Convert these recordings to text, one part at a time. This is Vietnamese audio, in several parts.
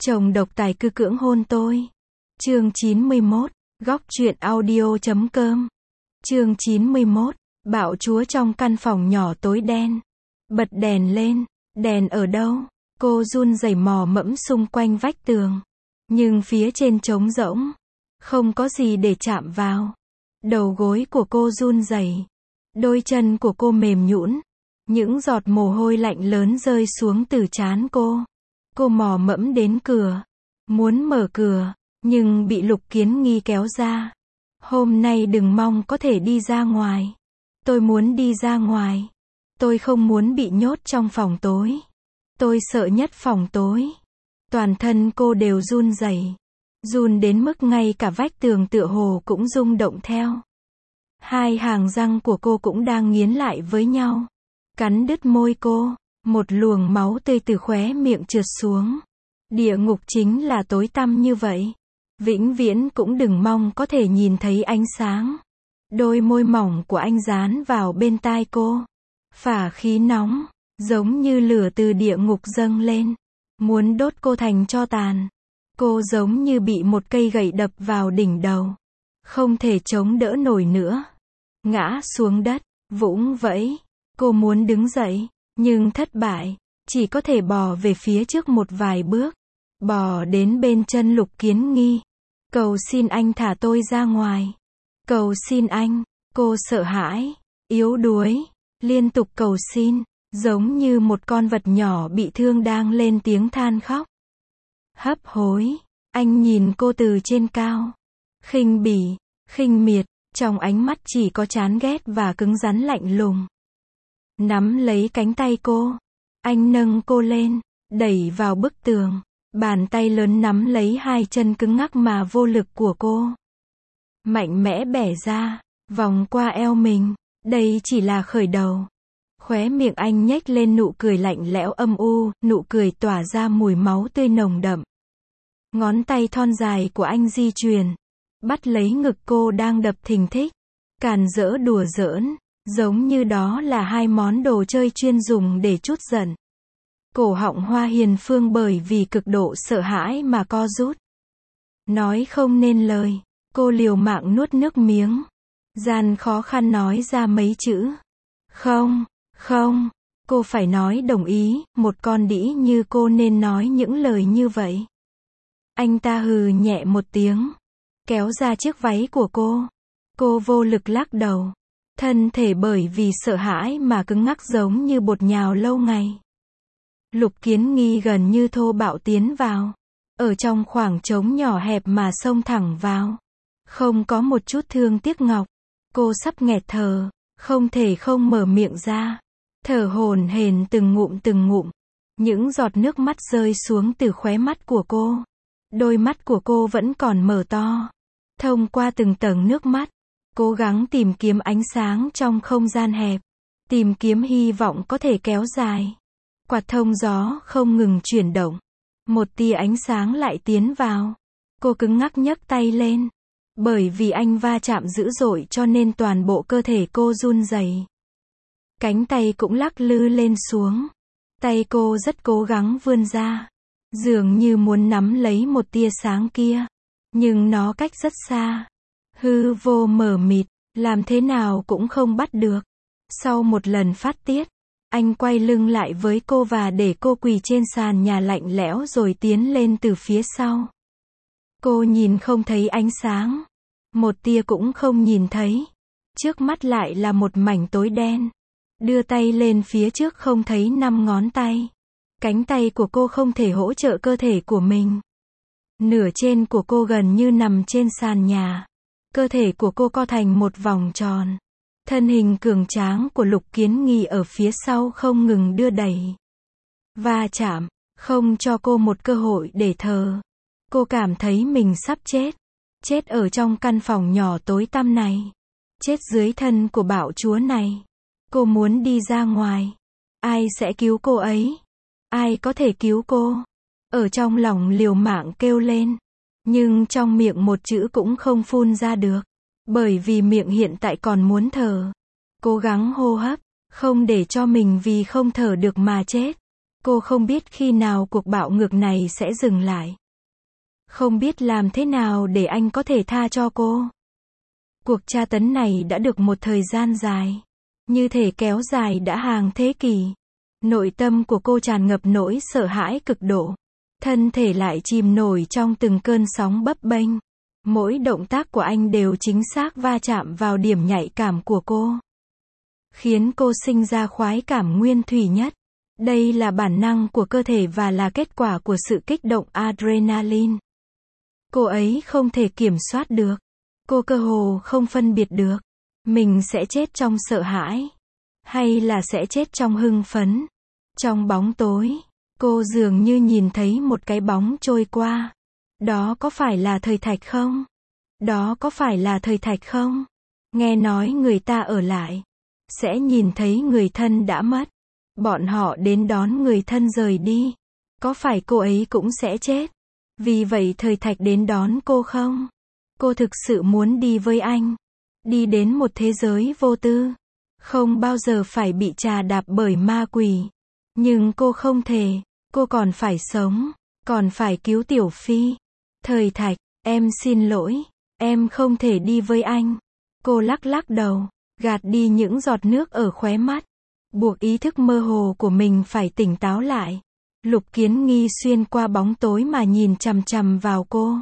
Chồng độc tài cứ cưỡng hôn tôi. Chương 91, góc truyện audio.com. Chương 91, bạo chúa trong căn phòng nhỏ tối đen. Bật đèn lên, đèn ở đâu? Cô run rẩy mò mẫm xung quanh vách tường. Nhưng phía trên trống rỗng, không có gì để chạm vào. Đầu gối của cô run rẩy, đôi chân của cô mềm nhũn, những giọt mồ hôi lạnh lớn rơi xuống từ trán cô. Cô mò mẫm đến cửa, muốn mở cửa, nhưng bị Lục Kiến Nghi kéo ra. Hôm nay đừng mong có thể đi ra ngoài. Tôi muốn đi ra ngoài. Tôi không muốn bị nhốt trong phòng tối. Tôi sợ nhất phòng tối. Toàn thân cô đều run rẩy, run đến mức ngay cả vách tường tựa hồ cũng rung động theo. Hai hàng răng của cô cũng đang nghiến lại với nhau, cắn đứt môi cô. Một luồng máu tươi từ khóe miệng trượt xuống. Địa ngục chính là tối tăm như vậy. Vĩnh viễn cũng đừng mong có thể nhìn thấy ánh sáng. Đôi môi mỏng của anh dán vào bên tai cô. Phả khí nóng, giống như lửa từ địa ngục dâng lên, muốn đốt cô thành tro tàn. Cô giống như bị một cây gậy đập vào đỉnh đầu, không thể chống đỡ nổi nữa. Ngã xuống đất, vũng vẫy. Cô muốn đứng dậy, nhưng thất bại, chỉ có thể bò về phía trước một vài bước. Bò đến bên chân Lục Kiến Nghi. Cầu xin anh thả tôi ra ngoài. Cầu xin anh. Cô sợ hãi, yếu đuối, liên tục cầu xin, giống như một con vật nhỏ bị thương đang lên tiếng than khóc. Hấp hối, anh nhìn cô từ trên cao. Khinh bỉ, khinh miệt, trong ánh mắt chỉ có chán ghét và cứng rắn lạnh lùng. Nắm lấy cánh tay cô, anh nâng cô lên, đẩy vào bức tường. Bàn tay lớn nắm lấy hai chân cứng ngắc mà vô lực của cô. Mạnh mẽ bẻ ra, vòng qua eo mình. Đây chỉ là khởi đầu. Khóe miệng anh nhếch lên nụ cười lạnh lẽo âm u, nụ cười tỏa ra mùi máu tươi nồng đậm. Ngón tay thon dài của anh di chuyển, bắt lấy ngực cô đang đập thình thịch, càn rỡ đùa giỡn, giống như đó là hai món đồ chơi chuyên dùng để trút giận. Cổ họng Hoa Hiền Phương bởi vì cực độ sợ hãi mà co rút. Nói không nên lời, cô liều mạng nuốt nước miếng. Gian khó khăn nói ra mấy chữ. Không, không, cô phải nói đồng ý, một con đĩ như cô nên nói những lời như vậy. Anh ta hừ nhẹ một tiếng, kéo ra chiếc váy của cô. Cô vô lực lắc đầu. Thân thể bởi vì sợ hãi mà cứng ngắc giống như bột nhào lâu ngày. Lục Kiến Nghi gần như thô bạo tiến vào. Ở trong khoảng trống nhỏ hẹp mà xông thẳng vào. Không có một chút thương tiếc ngọc. Cô sắp nghẹt thở, không thể không mở miệng ra. Thở hổn hển từng ngụm. Những giọt nước mắt rơi xuống từ khóe mắt của cô. Đôi mắt của cô vẫn còn mở to. Thông qua từng tầng nước mắt, cố gắng tìm kiếm ánh sáng trong không gian hẹp. Tìm kiếm hy vọng có thể kéo dài. Quạt thông gió không ngừng chuyển động. Một tia ánh sáng lại tiến vào. Cô cứng ngắc nhấc tay lên. Bởi vì anh va chạm dữ dội cho nên toàn bộ cơ thể cô run rẩy. Cánh tay cũng lắc lư lên xuống. Tay cô rất cố gắng vươn ra. Dường như muốn nắm lấy một tia sáng kia. Nhưng nó cách rất xa. Hư vô mờ mịt, làm thế nào cũng không bắt được. Sau một lần phát tiết, anh quay lưng lại với cô và để cô quỳ trên sàn nhà lạnh lẽo rồi tiến lên từ phía sau. Cô nhìn không thấy ánh sáng. Một tia cũng không nhìn thấy. Trước mắt lại là một mảnh tối đen. Đưa tay lên phía trước không thấy 5 ngón tay. Cánh tay của cô không thể hỗ trợ cơ thể của mình. Nửa trên của cô gần như nằm trên sàn nhà. Cơ thể của cô co thành một vòng tròn. Thân hình cường tráng của Lục Kiến Nghi ở phía sau không ngừng đưa đẩy. Va chạm, không cho cô một cơ hội để thở. Cô cảm thấy mình sắp chết. Chết ở trong căn phòng nhỏ tối tăm này. Chết dưới thân của bạo chúa này. Cô muốn đi ra ngoài. Ai sẽ cứu cô ấy? Ai có thể cứu cô? Ở trong lòng liều mạng kêu lên. Nhưng trong miệng một chữ cũng không phun ra được. Bởi vì miệng hiện tại còn muốn thở. Cố gắng hô hấp, không để cho mình vì không thở được mà chết. Cô không biết khi nào cuộc bạo ngược này sẽ dừng lại. Không biết làm thế nào để anh có thể tha cho cô. Cuộc tra tấn này đã được một thời gian dài. Như thể kéo dài đã hàng thế kỷ. Nội tâm của cô tràn ngập nỗi sợ hãi cực độ. Thân thể lại chìm nổi trong từng cơn sóng bấp bênh. Mỗi động tác của anh đều chính xác va chạm vào điểm nhạy cảm của cô. Khiến cô sinh ra khoái cảm nguyên thủy nhất. Đây là bản năng của cơ thể và là kết quả của sự kích động adrenaline. Cô ấy không thể kiểm soát được. Cô cơ hồ không phân biệt được. Mình sẽ chết trong sợ hãi. Hay là sẽ chết trong hưng phấn. Trong bóng tối, cô dường như nhìn thấy một cái bóng trôi qua. Đó có phải là thời Thạch không? Đó có phải là thời Thạch không? Nghe nói người ta ở lại. Sẽ nhìn thấy người thân đã mất. Bọn họ đến đón người thân rời đi. Có phải cô ấy cũng sẽ chết? Vì vậy thời Thạch đến đón cô không? Cô thực sự muốn đi với anh. Đi đến một thế giới vô tư. Không bao giờ phải bị trà đạp bởi ma quỷ. Nhưng cô không thể. Cô còn phải sống. Còn phải cứu Tiểu Phi. Thời Thạch, em xin lỗi. Em không thể đi với anh. Cô lắc lắc đầu. Gạt đi những giọt nước ở khóe mắt. Buộc ý thức mơ hồ của mình phải tỉnh táo lại. Lục Kiến Nghi xuyên qua bóng tối mà nhìn chằm chằm vào cô.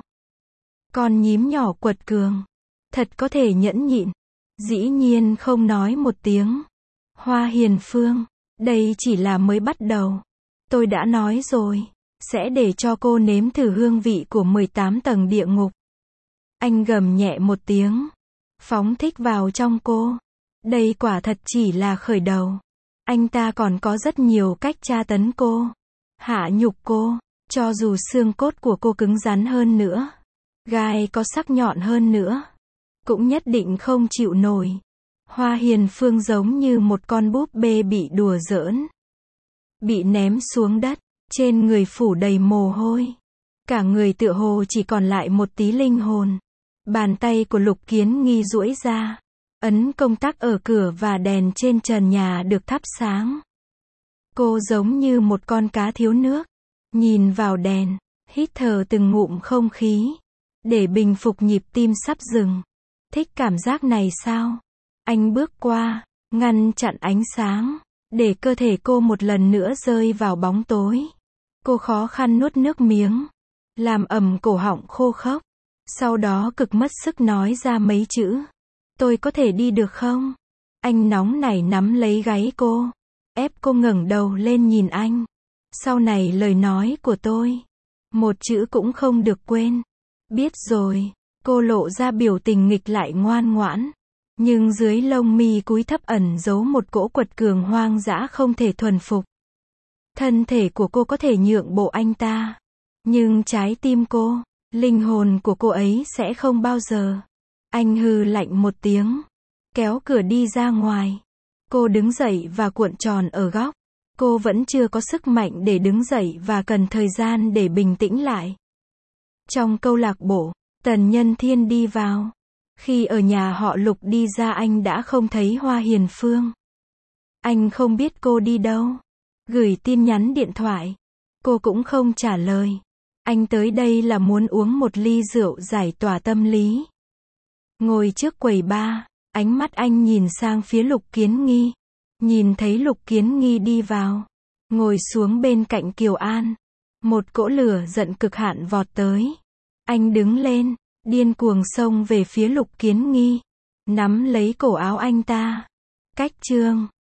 Con nhím nhỏ quật cường. Thật có thể nhẫn nhịn. Dĩ nhiên không nói một tiếng. Hoa Hiền Phương, đây chỉ là mới bắt đầu. Tôi đã nói rồi, sẽ để cho cô nếm thử hương vị của 18 tầng địa ngục. Anh gầm nhẹ một tiếng. Phóng thích vào trong cô. Đây quả thật chỉ là khởi đầu. Anh ta còn có rất nhiều cách tra tấn cô. Hạ nhục cô. Cho dù xương cốt của cô cứng rắn hơn nữa. Gai có sắc nhọn hơn nữa. Cũng nhất định không chịu nổi. Hoa Hiền Phương giống như một con búp bê bị đùa giỡn. Bị ném xuống đất. Trên người phủ đầy mồ hôi. Cả người tựa hồ chỉ còn lại một tí linh hồn. Bàn tay của Lục Kiến Nghi duỗi ra. Ấn công tắc ở cửa và đèn trên trần nhà được thắp sáng. Cô giống như một con cá thiếu nước. Nhìn vào đèn. Hít thở từng ngụm không khí. Để bình phục nhịp tim sắp dừng. Thích cảm giác này sao? Anh bước qua. Ngăn chặn ánh sáng. Để cơ thể cô một lần nữa rơi vào bóng tối. Cô khó khăn nuốt nước miếng. Làm ẩm cổ họng khô khốc. Sau đó cực mất sức nói ra mấy chữ. Tôi có thể đi được không? Anh nóng nảy nắm lấy gáy cô. Ép cô ngẩng đầu lên nhìn anh. Sau này lời nói của tôi. Một chữ cũng không được quên. Biết rồi. Cô lộ ra biểu tình nghịch lại ngoan ngoãn. Nhưng dưới lông mi cúi thấp ẩn giấu một cỗ quật cường hoang dã không thể thuần phục. Thân thể của cô có thể nhượng bộ anh ta. Nhưng trái tim cô, linh hồn của cô ấy sẽ không bao giờ. Anh hừ lạnh một tiếng. Kéo cửa đi ra ngoài. Cô đứng dậy và cuộn tròn ở góc. Cô vẫn chưa có sức mạnh để đứng dậy và cần thời gian để bình tĩnh lại. Trong câu lạc bộ, Tần Nhân Thiên đi vào. Khi ở nhà họ Lục đi ra anh đã không thấy Hoa Hiền Phương. Anh không biết cô đi đâu. Gửi tin nhắn điện thoại. Cô cũng không trả lời. Anh tới đây là muốn uống một ly rượu giải tỏa tâm lý. Ngồi trước quầy bar, ánh mắt anh nhìn sang phía Lục Kiến Nghi. Nhìn thấy Lục Kiến Nghi đi vào. Ngồi xuống bên cạnh Kiều An. Một cỗ lửa giận cực hạn vọt tới. Anh đứng lên, điên cuồng xông về phía Lục Kiến Nghi. Nắm lấy cổ áo anh ta. Cách chương